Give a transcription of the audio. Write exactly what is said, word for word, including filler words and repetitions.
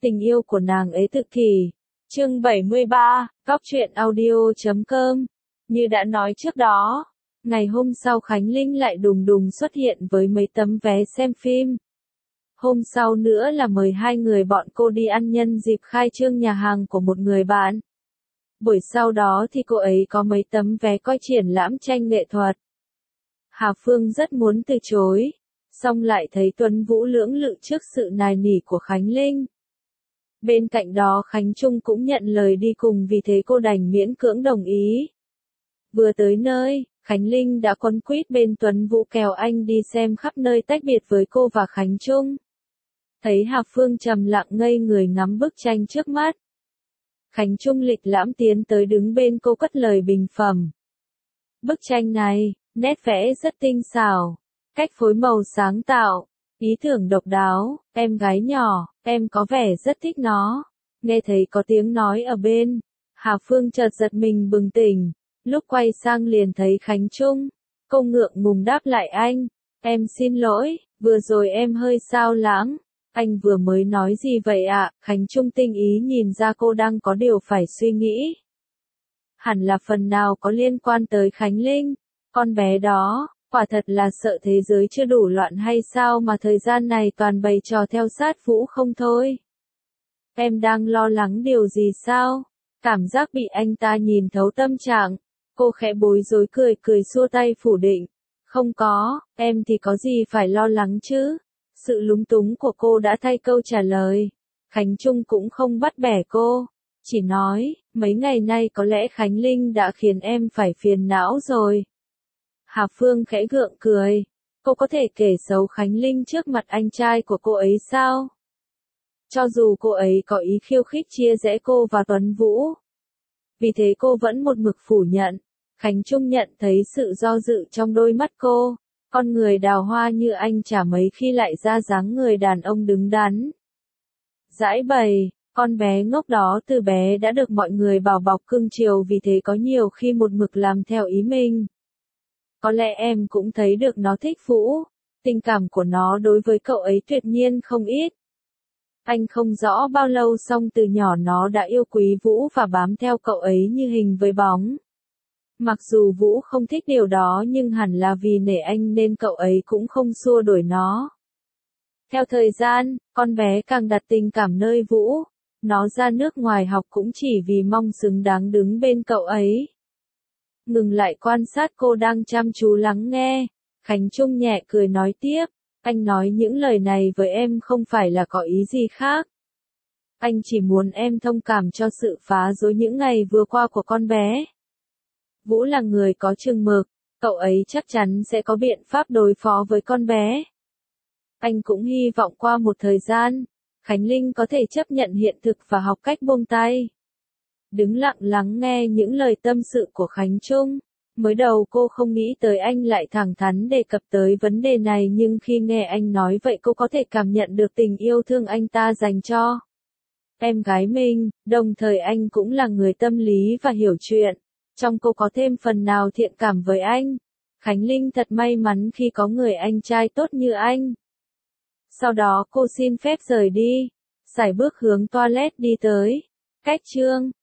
Tình yêu của nàng ấy tự kỷ. Chương bảy mươi ba, Góc truyện audio chấm com. Như đã nói trước đó, ngày hôm sau Khánh Linh lại đùng đùng xuất hiện với mấy tấm vé xem phim. Hôm sau nữa là mời hai người bọn cô đi ăn nhân dịp khai trương nhà hàng của một người bạn. Buổi sau đó thì cô ấy có mấy tấm vé coi triển lãm tranh nghệ thuật. Hà Phương rất muốn từ chối, song lại thấy Tuấn Vũ lưỡng lự trước sự nài nỉ của Khánh Linh. Bên cạnh đó Khánh Trung cũng nhận lời đi cùng, vì thế cô đành miễn cưỡng đồng ý. Vừa tới nơi, Khánh Linh đã quấn quýt bên Tuấn Vũ kèo anh đi xem khắp nơi tách biệt với cô và Khánh Trung. Thấy Hà Phương trầm lặng ngây người ngắm bức tranh trước mắt, Khánh Trung lịch lãm tiến tới đứng bên cô cất lời bình phẩm. Bức tranh này, nét vẽ rất tinh xảo, cách phối màu sáng tạo, ý tưởng độc đáo, em gái nhỏ, em có vẻ rất thích nó. Nghe thấy có tiếng nói ở bên, Hà Phương chợt giật mình bừng tỉnh, lúc quay sang liền thấy Khánh Trung. Cô ngượng ngùng đáp lại anh, em xin lỗi, vừa rồi em hơi xao lãng. Anh vừa mới nói gì vậy ạ? Khánh Trung tinh ý nhìn ra cô đang có điều phải suy nghĩ. Hẳn là phần nào có liên quan tới Khánh Linh, con bé đó. Quả thật là sợ thế giới chưa đủ loạn hay sao mà thời gian này toàn bày trò theo sát Vũ không thôi. Em đang lo lắng điều gì sao? Cảm giác bị anh ta nhìn thấu tâm trạng. Cô khẽ bối rối cười cười xua tay phủ định. Không có, em thì có gì phải lo lắng chứ? Sự lúng túng của cô đã thay câu trả lời. Khánh Trung cũng không bắt bẻ cô, chỉ nói, mấy ngày nay có lẽ Khánh Linh đã khiến em phải phiền não rồi. Hà Phương khẽ gượng cười, cô có thể kể xấu Khánh Linh trước mặt anh trai của cô ấy sao? Cho dù cô ấy có ý khiêu khích chia rẽ cô và Tuấn Vũ. Vì thế cô vẫn một mực phủ nhận. Khánh Trung nhận thấy sự do dự trong đôi mắt cô, con người đào hoa như anh chả mấy khi lại ra dáng người đàn ông đứng đắn. Giải bày, con bé ngốc đó từ bé đã được mọi người bảo bọc cưng chiều, vì thế có nhiều khi một mực làm theo ý mình. Có lẽ em cũng thấy được nó thích Vũ, tình cảm của nó đối với cậu ấy tuyệt nhiên không ít. Anh không rõ bao lâu xong từ nhỏ nó đã yêu quý Vũ và bám theo cậu ấy như hình với bóng. Mặc dù Vũ không thích điều đó nhưng hẳn là vì nể anh nên cậu ấy cũng không xua đuổi nó. Theo thời gian, con bé càng đặt tình cảm nơi Vũ. Nó ra nước ngoài học cũng chỉ vì mong xứng đáng đứng bên cậu ấy. Ngừng lại quan sát cô đang chăm chú lắng nghe, Khánh Trung nhẹ cười nói tiếp, anh nói những lời này với em không phải là có ý gì khác. Anh chỉ muốn em thông cảm cho sự phá rối những ngày vừa qua của con bé. Vũ là người có chừng mực, cậu ấy chắc chắn sẽ có biện pháp đối phó với con bé. Anh cũng hy vọng qua một thời gian, Khánh Linh có thể chấp nhận hiện thực và học cách buông tay. Đứng lặng lắng nghe những lời tâm sự của Khánh Trung. Mới đầu cô không nghĩ tới anh lại thẳng thắn đề cập tới vấn đề này, nhưng khi nghe anh nói vậy cô có thể cảm nhận được tình yêu thương anh ta dành cho em gái mình, đồng thời anh cũng là người tâm lý và hiểu chuyện. Trong cô có thêm phần nào thiện cảm với anh. Khánh Linh thật may mắn khi có người anh trai tốt như anh. Sau đó cô xin phép rời đi, sải bước hướng toilet đi tới. Cách chương